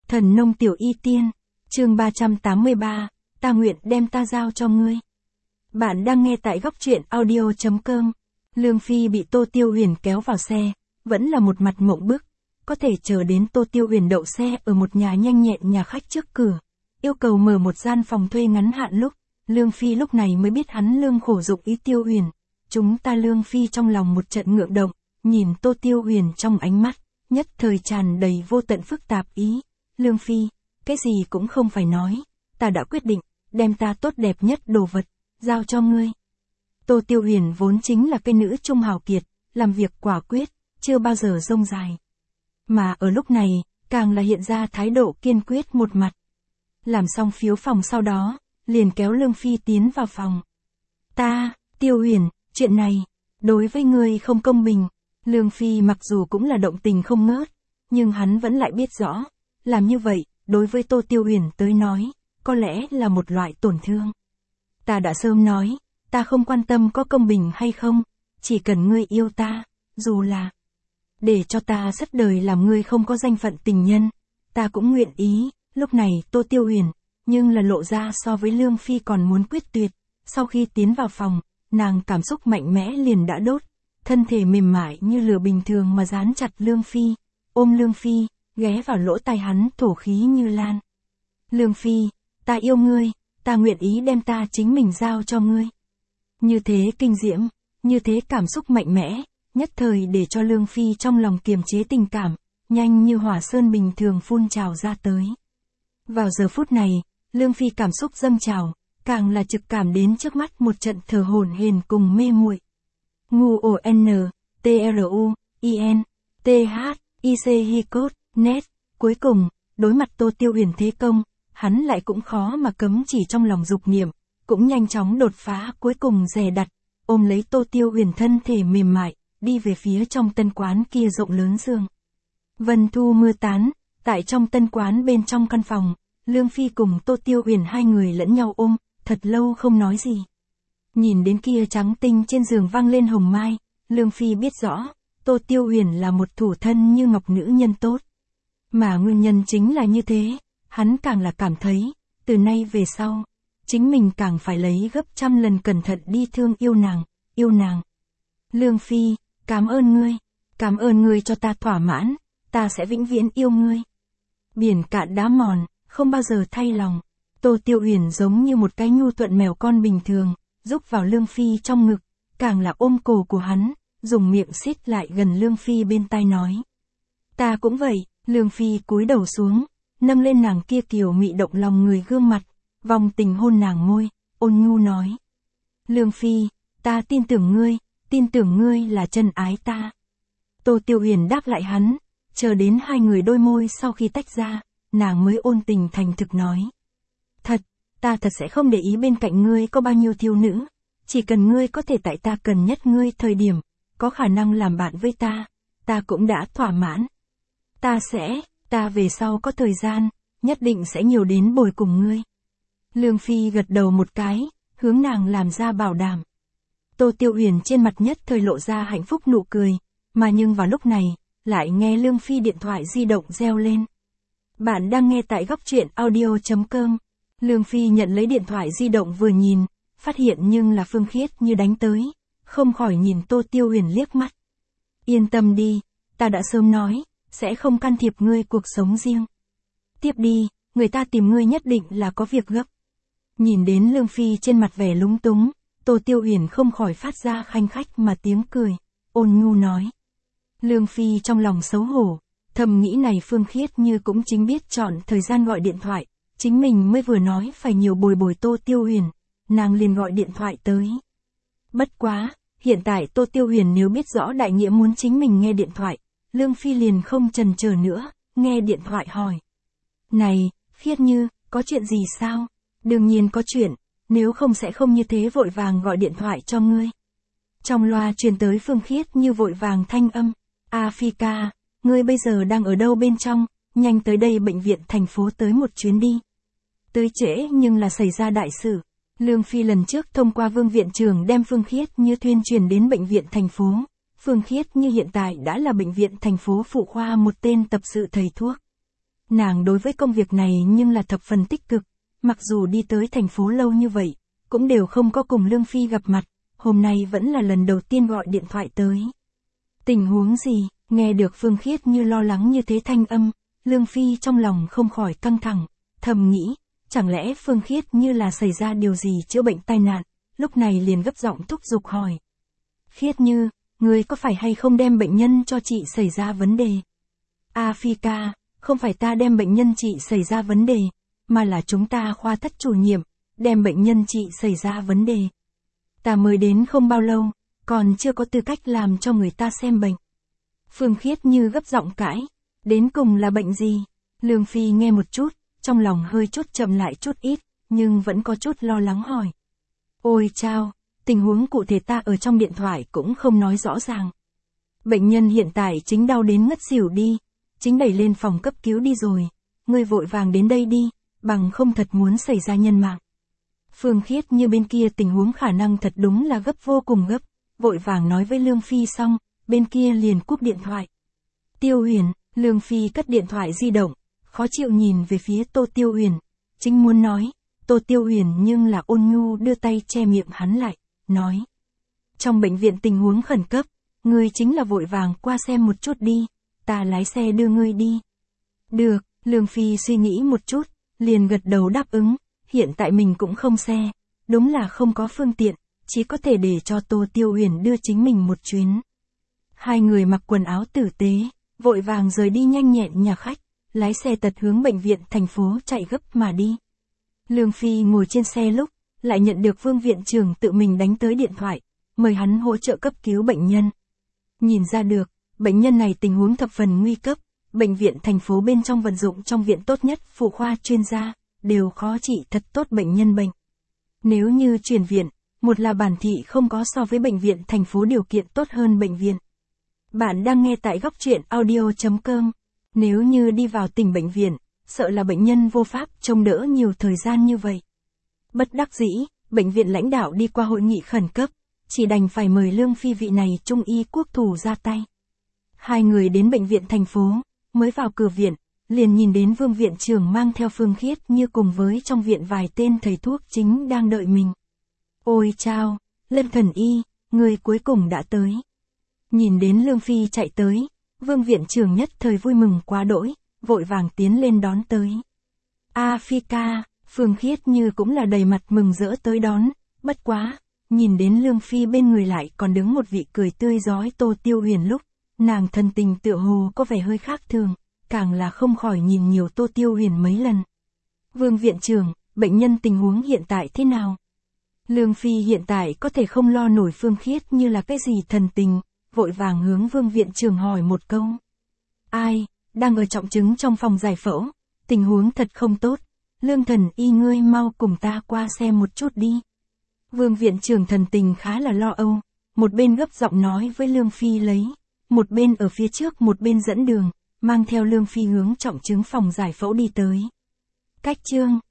Thần nông tiểu y tiên, chương 383, ta nguyện đem ta giao cho ngươi. Bạn đang nghe tại góc truyện audio.com. Lương Phi bị Tô Tiêu Huyền kéo vào xe, vẫn là một mặt mộng bức, có thể chờ đến Tô Tiêu Huyền đậu xe ở một nhà nhanh nhẹn nhà khách trước cửa, yêu cầu mở một gian phòng thuê ngắn hạn lúc, Lương Phi lúc này mới biết hắn lương khổ dụng ý Tiêu Huyền. Chúng ta Lương Phi trong lòng một trận ngượng động, nhìn Tô Tiêu Huyền trong ánh mắt, nhất thời tràn đầy vô tận phức tạp ý. Lương Phi, cái gì cũng không phải nói, ta đã quyết định, đem ta tốt đẹp nhất đồ vật, giao cho ngươi. Tô Tiêu Huyền vốn chính là cây nữ trung hào kiệt, làm việc quả quyết, chưa bao giờ rông dài. Mà ở lúc này, càng là hiện ra thái độ kiên quyết một mặt. Làm xong phiếu phòng sau đó, liền kéo Lương Phi tiến vào phòng. Tiêu Huyền, chuyện này, đối với ngươi không công bình. Lương Phi mặc dù cũng là động tình không ngớt, nhưng hắn vẫn lại biết rõ, làm như vậy, đối với Tô Tiêu Huyền tới nói, có lẽ là một loại tổn thương. Ta đã sớm nói, ta không quan tâm có công bình hay không, chỉ cần ngươi yêu ta, dù là để cho ta suốt đời làm ngươi không có danh phận tình nhân, ta cũng nguyện ý. Lúc này Tô Tiêu Huyền, nhưng là lộ ra so với Lương Phi còn muốn quyết tuyệt. Sau khi tiến vào phòng, nàng cảm xúc mạnh mẽ liền đã đốt, thân thể mềm mại như lửa bình thường mà dán chặt Lương Phi, ôm Lương Phi, ghé vào lỗ tai hắn thổ khí như lan. Lương Phi, ta yêu ngươi, ta nguyện ý đem ta chính mình giao cho ngươi. Như thế kinh diễm, như thế cảm xúc mạnh mẽ, nhất thời để cho Lương Phi trong lòng kiềm chế tình cảm, nhanh như hỏa sơn bình thường phun trào ra tới. Vào giờ phút này, Lương Phi cảm xúc dâng trào, càng là trực cảm đến trước mắt một trận thở hổn hển cùng mê muội. Ngu o n, t r u, i n, t h, i c hi cốt, net. Cuối cùng, đối mặt Tô Tiêu Huyền thế công, hắn lại cũng khó mà cấm chỉ trong lòng dục niệm, cũng nhanh chóng đột phá, cuối cùng dè đặt, ôm lấy Tô Tiêu Huyền thân thể mềm mại, đi về phía trong tân quán kia rộng lớn giường. Vân thu mưa tán, tại trong tân quán bên trong căn phòng, Lương Phi cùng Tô Tiêu Huyền hai người lẫn nhau ôm, thật lâu không nói gì. Nhìn đến kia trắng tinh trên giường vang lên hồng mai, Lương Phi biết rõ, Tô Tiêu Huyền là một thủ thân như ngọc nữ nhân tốt. Mà nguyên nhân chính là như thế, hắn càng là cảm thấy, từ nay về sau, chính mình càng phải lấy gấp trăm lần cẩn thận đi thương yêu nàng. Lương Phi, cảm ơn ngươi cho ta thỏa mãn, ta sẽ vĩnh viễn yêu ngươi. Biển cạn đá mòn, không bao giờ thay lòng. Tô Tiêu Huyền giống như một cái nhu thuận mèo con bình thường, rúc vào Lương Phi trong ngực, càng là ôm cổ của hắn, dùng miệng xít lại gần Lương Phi bên tai nói. Ta cũng vậy. Lương Phi cúi đầu xuống, nâng lên nàng kia kiều mị động lòng người gương mặt, vòng tình hôn nàng môi, ôn nhu nói. Lương Phi, ta tin tưởng ngươi là chân ái ta. Tô Tiêu Huyền đáp lại hắn, chờ đến hai người đôi môi sau khi tách ra, nàng mới ôn tình thành thực nói. Ta thật sẽ không để ý bên cạnh ngươi có bao nhiêu thiếu nữ, chỉ cần ngươi có thể tại ta cần nhất ngươi thời điểm, có khả năng làm bạn với ta cũng đã thỏa mãn. Ta về sau có thời gian, nhất định sẽ nhiều đến bồi cùng ngươi. Lương Phi gật đầu một cái, hướng nàng làm ra bảo đảm. Tô Tiêu Huyền trên mặt nhất thời lộ ra hạnh phúc nụ cười, mà nhưng vào lúc này, lại nghe Lương Phi điện thoại di động reo lên. Bạn đang nghe tại góc truyện audio.com. Lương Phi nhận lấy điện thoại di động vừa nhìn, phát hiện nhưng là Phương Khiết như đánh tới, không khỏi nhìn Tô Tiêu Huyền liếc mắt. Yên tâm đi, ta đã sớm nói, sẽ không can thiệp ngươi cuộc sống riêng. Tiếp đi, người ta tìm ngươi nhất định là có việc gấp. Nhìn đến Lương Phi trên mặt vẻ lúng túng, Tô Tiêu Huyền không khỏi phát ra khanh khách mà tiếng cười, ôn nhu nói. Lương Phi trong lòng xấu hổ, thầm nghĩ này Phương Khiết như cũng chính biết chọn thời gian gọi điện thoại, chính mình mới vừa nói phải nhiều bồi Tô Tiêu Huyền, nàng liền gọi điện thoại tới. Bất quá, hiện tại Tô Tiêu Huyền nếu biết rõ đại nghĩa muốn chính mình nghe điện thoại, Lương Phi liền không chần chờ nữa, nghe điện thoại hỏi. Này, Khiết Như, có chuyện gì sao? Đương nhiên có chuyện, nếu không sẽ không như thế vội vàng gọi điện thoại cho ngươi. Trong loa truyền tới Phương Khiết Như vội vàng thanh âm. Phi ca, ngươi bây giờ đang ở đâu bên trong, nhanh tới đây bệnh viện thành phố tới một chuyến đi. Tới trễ nhưng là xảy ra đại sự. Lương Phi lần trước thông qua Vương viện trưởng đem Phương Khiết Như thuyên truyền đến bệnh viện thành phố. Phương Khiết Như hiện tại đã là bệnh viện thành phố phụ khoa một tên tập sự thầy thuốc. Nàng đối với công việc này nhưng là thập phần tích cực, mặc dù đi tới thành phố lâu như vậy, cũng đều không có cùng Lương Phi gặp mặt, hôm nay vẫn là lần đầu tiên gọi điện thoại tới. Tình huống gì, nghe được Phương Khiết như lo lắng như thế thanh âm, Lương Phi trong lòng không khỏi căng thẳng, thầm nghĩ, chẳng lẽ Phương Khiết như là xảy ra điều gì chữa bệnh tai nạn, lúc này liền gấp giọng thúc giục hỏi. Khiết Như, ngươi có phải hay không đem bệnh nhân cho chị xảy ra vấn đề? Phi ca, không phải ta đem bệnh nhân chị xảy ra vấn đề, mà là chúng ta khoa thất chủ nhiệm, đem bệnh nhân chị xảy ra vấn đề. Ta mới đến không bao lâu, còn chưa có tư cách làm cho người ta xem bệnh. Phương Khiết Như gấp giọng cãi, đến cùng là bệnh gì? Lương Phi nghe một chút, trong lòng hơi chút chậm lại chút ít, nhưng vẫn có chút lo lắng hỏi. Ôi chao, tình huống cụ thể ta ở trong điện thoại cũng không nói rõ ràng. Bệnh nhân hiện tại chính đau đến ngất xỉu đi, chính đẩy lên phòng cấp cứu đi rồi, ngươi vội vàng đến đây đi, bằng không thật muốn xảy ra nhân mạng. Phương Khiết Như bên kia tình huống khả năng thật đúng là gấp vô cùng gấp, vội vàng nói với Lương Phi xong, bên kia liền cúp điện thoại. Tiêu Huyền, Lương Phi cất điện thoại di động, khó chịu nhìn về phía Tô Tiêu Huyền, chính muốn nói, Tô Tiêu Huyền nhưng là ôn nhu đưa tay che miệng hắn lại, nói. Trong bệnh viện tình huống khẩn cấp, ngươi chính là vội vàng qua xem một chút đi, ta lái xe đưa ngươi đi. Được, Lương Phi suy nghĩ một chút, liền gật đầu đáp ứng, hiện tại mình cũng không xe, đúng là không có phương tiện, chỉ có thể để cho Tô Tiêu Huyền đưa chính mình một chuyến. Hai người mặc quần áo tử tế, vội vàng rời đi nhanh nhẹn nhà khách, lái xe tật hướng bệnh viện thành phố chạy gấp mà đi. Lương Phi ngồi trên xe lúc, lại nhận được Vương viện trưởng tự mình đánh tới điện thoại, mời hắn hỗ trợ cấp cứu bệnh nhân. Nhìn ra được, bệnh nhân này tình huống thập phần nguy cấp, bệnh viện thành phố bên trong vận dụng trong viện tốt nhất phụ khoa chuyên gia, đều khó trị thật tốt bệnh nhân bệnh. Nếu như chuyển viện, một là bản thị không có so với bệnh viện thành phố điều kiện tốt hơn bệnh viện. Bạn đang nghe tại góc truyện audio.com. Nếu như đi vào tỉnh bệnh viện, sợ là bệnh nhân vô pháp trông đỡ nhiều thời gian như vậy. Bất đắc dĩ, bệnh viện lãnh đạo đi qua hội nghị khẩn cấp, chỉ đành phải mời Lương Phi vị này trung y quốc thủ ra tay. Hai người đến bệnh viện thành phố, mới vào cửa viện, liền nhìn đến Vương viện trưởng mang theo Phương Khiết Như cùng với trong viện vài tên thầy thuốc chính đang đợi mình. Ôi chao, Lâm thần y, người cuối cùng đã tới. Nhìn đến Lương Phi chạy tới, Vương viện trưởng nhất thời vui mừng quá đỗi, vội vàng tiến lên đón tới. Phi ca, Phương Khiết Như cũng là đầy mặt mừng rỡ tới đón, bất quá, nhìn đến Lương Phi bên người lại còn đứng một vị cười tươi rói Tô Tiêu Huyền lúc, nàng thân tình tựa hồ có vẻ hơi khác thường, càng là không khỏi nhìn nhiều Tô Tiêu Huyền mấy lần. Vương viện trưởng, bệnh nhân tình huống hiện tại thế nào? Lương Phi hiện tại có thể không lo nổi Phương Khiết Như là cái gì thần tình, vội vàng hướng Vương viện trưởng hỏi một câu. Ai, đang ở trọng chứng trong phòng giải phẫu, tình huống thật không tốt, Lương thần y ngươi mau cùng ta qua xem một chút đi. Vương viện trưởng thần tình khá là lo âu, một bên gấp giọng nói với Lương Phi lấy, một bên ở phía trước một bên dẫn đường, mang theo Lương Phi hướng trọng chứng phòng giải phẫu đi tới. Cách chương